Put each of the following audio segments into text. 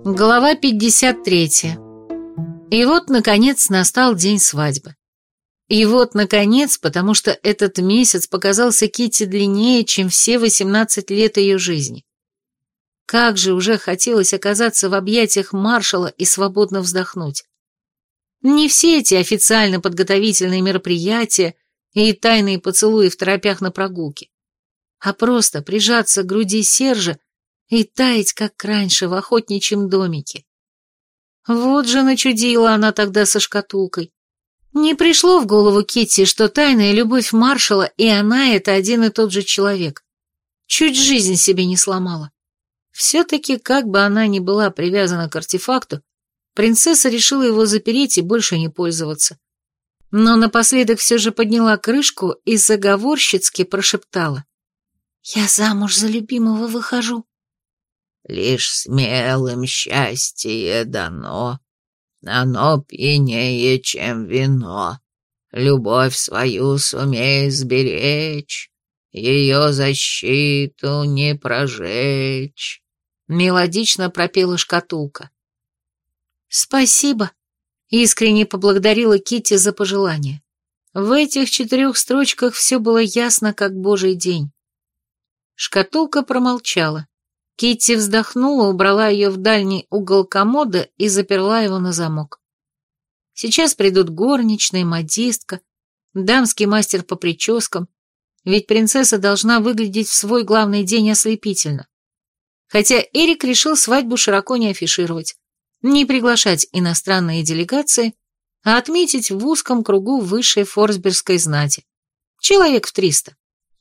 Глава 53. И вот, наконец, настал день свадьбы. И вот, наконец, потому что этот месяц показался Китти длиннее, чем все 18 лет ее жизни. Как же уже хотелось оказаться в объятиях маршала и свободно вздохнуть. Не все эти официально-подготовительные мероприятия и тайные поцелуи в торопях на прогулке, а просто прижаться к груди Сержа и таять, как раньше, в охотничьем домике. Вот же начудила она тогда со шкатулкой. Не пришло в голову Китти, что тайная любовь маршала и она — это один и тот же человек. Чуть жизнь себе не сломала. Все-таки, как бы она ни была привязана к артефакту, принцесса решила его запереть и больше не пользоваться. Но напоследок все же подняла крышку и заговорщицки прошептала: «Я замуж за любимого выхожу». Лишь смелым счастье дано, оно пьянее, чем вино. Любовь свою сумей сберечь, ее защиту не прожечь. Мелодично пропела шкатулка. «Спасибо», — искренне поблагодарила Китти за пожелание. В этих 4 строчках все было ясно, как божий день. Шкатулка промолчала. Китти вздохнула, убрала ее в дальний угол комода и заперла его на замок. Сейчас придут горничная, модистка, дамский мастер по прическам, ведь принцесса должна выглядеть в свой главный день ослепительно. Хотя Эрик решил свадьбу широко не афишировать, не приглашать иностранные делегации, а отметить в узком кругу высшей форсбергской знати. Человек в 300.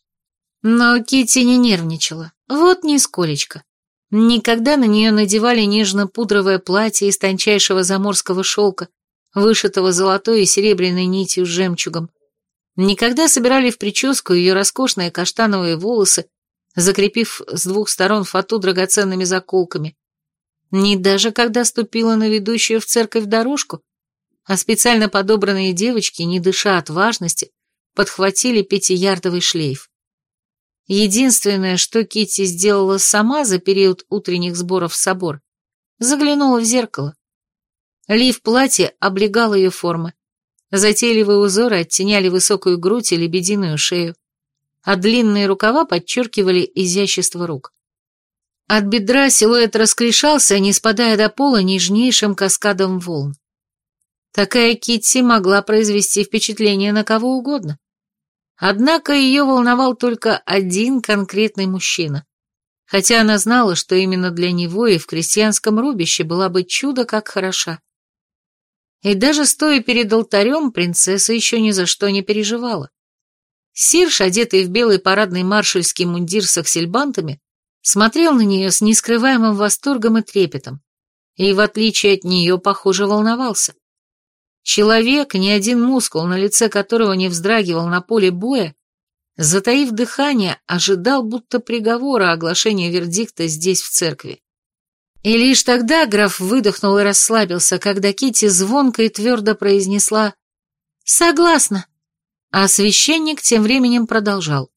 Но Китти не нервничала, вот нисколечко. Никогда на нее надевали нежно-пудровое платье из тончайшего заморского шелка, вышитого золотой и серебряной нитью с жемчугом. Никогда собирали в прическу ее роскошные каштановые волосы, закрепив с 2 сторон фату драгоценными заколками. Ни даже когда ступила на ведущую в церковь дорожку, а специально подобранные девочки, не дыша от важности, подхватили 5-ярдовый шлейф. Единственное, что Китти сделала сама за период утренних сборов в собор, заглянула в зеркало. Лиф платья облегал ее формы. Затейливые узоры оттеняли высокую грудь и лебединую шею, а длинные рукава подчеркивали изящество рук. От бедра силуэт раскрешался, не спадая до пола нежнейшим каскадом волн. Такая Китти могла произвести впечатление на кого угодно. Однако ее волновал только один конкретный мужчина, хотя она знала, что именно для него и в крестьянском рубище была бы чудо как хороша. И даже стоя перед алтарем, принцесса еще ни за что не переживала. Сирж, одетый в белый парадный маршальский мундир с аксельбантами, смотрел на нее с нескрываемым восторгом и трепетом, и, в отличие от нее, похоже, волновался. Человек, ни один мускул, на лице которого не вздрагивал на поле боя, затаив дыхание, ожидал будто приговора оглашения вердикта здесь, в церкви. И лишь тогда граф выдохнул и расслабился, когда Китти звонко и твердо произнесла «Согласна», а священник тем временем продолжал.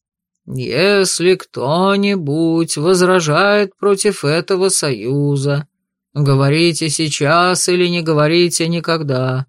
«Если кто-нибудь возражает против этого союза, говорите сейчас или не говорите никогда».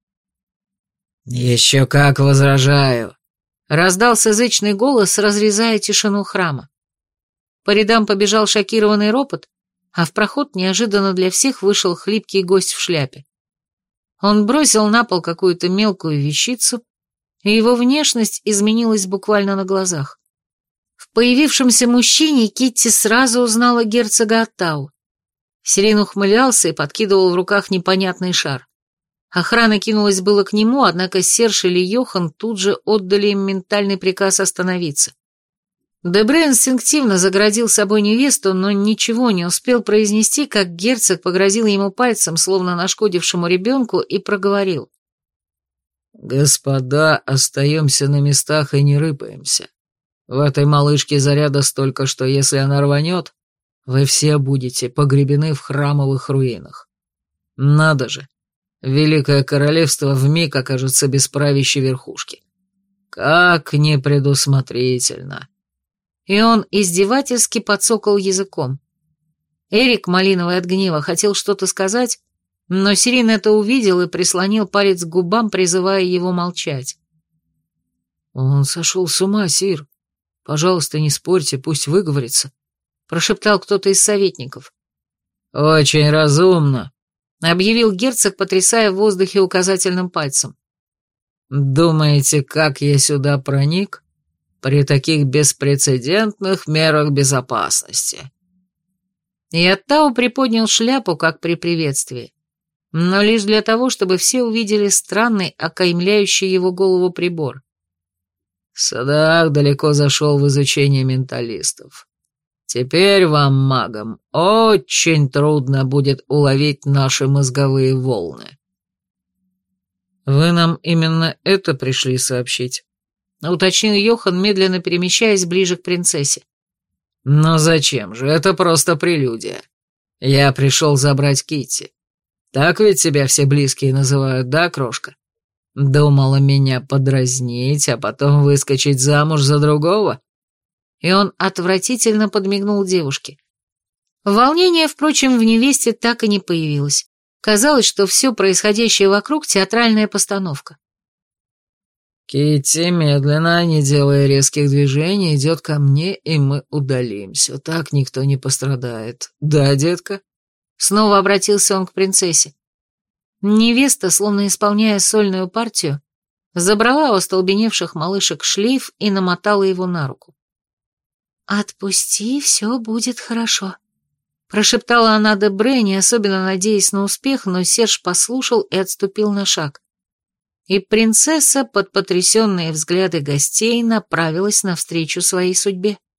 «Еще как возражаю», — раздался зычный голос, разрезая тишину храма. По рядам побежал шокированный ропот, а в проход неожиданно для всех вышел хлипкий гость в шляпе. Он бросил на пол какую-то мелкую вещицу, и его внешность изменилась буквально на глазах. В появившемся мужчине Китти сразу узнала герцога Оттау. Селин ухмылялся и подкидывал в руках непонятный шар. Охрана кинулась было к нему, однако Серж или Йохан тут же отдали им ментальный приказ остановиться. Дебре инстинктивно загородил собой невесту, но ничего не успел произнести, как герцог погрозил ему пальцем, словно нашкодившему ребенку, и проговорил. «Господа, остаемся на местах и не рыпаемся. В этой малышке заряда столько, что если она рванет, вы все будете погребены в храмовых руинах. Надо же, Великое Королевство вмиг окажется без правящей верхушки. Как непредусмотрительно!» И он издевательски подсокал языком. Эрик, малиновый от гнева, хотел что-то сказать, но Сирин это увидел и прислонил палец к губам, призывая его молчать. «Он сошел с ума, Сир. Пожалуйста, не спорьте, пусть выговорится», — прошептал кто-то из советников. «Очень разумно», — объявил герцог, потрясая в воздухе указательным пальцем. «Думаете, как я сюда проник? При таких беспрецедентных мерах безопасности». И Оттау приподнял шляпу, как при приветствии, но лишь для того, чтобы все увидели странный, окаймляющий его голову прибор. Садак далеко зашел в изучение менталистов. Теперь вам, магам, очень трудно будет уловить наши мозговые волны. «Вы нам именно это пришли сообщить?» — уточнил Йохан, медленно перемещаясь ближе к принцессе. «Но зачем же? Это просто прелюдия. Я пришел забрать Китти. Так ведь тебя все близкие называют, да, крошка? Думала меня подразнить, а потом выскочить замуж за другого?» И он отвратительно подмигнул девушке. Волнение, впрочем, в невесте так и не появилось. Казалось, что все происходящее вокруг — театральная постановка. «Китти, медленно, не делая резких движений, идет ко мне, и мы удалимся. Так никто не пострадает. Да, детка?» Снова обратился он к принцессе. Невеста, словно исполняя сольную партию, забрала у остолбеневших малышек шлейф и намотала его на руку. «Отпусти, все будет хорошо», — прошептала она Дебре, не особенно надеясь на успех, но Серж послушал и отступил на шаг. И принцесса, под потрясенные взгляды гостей, направилась навстречу своей судьбе.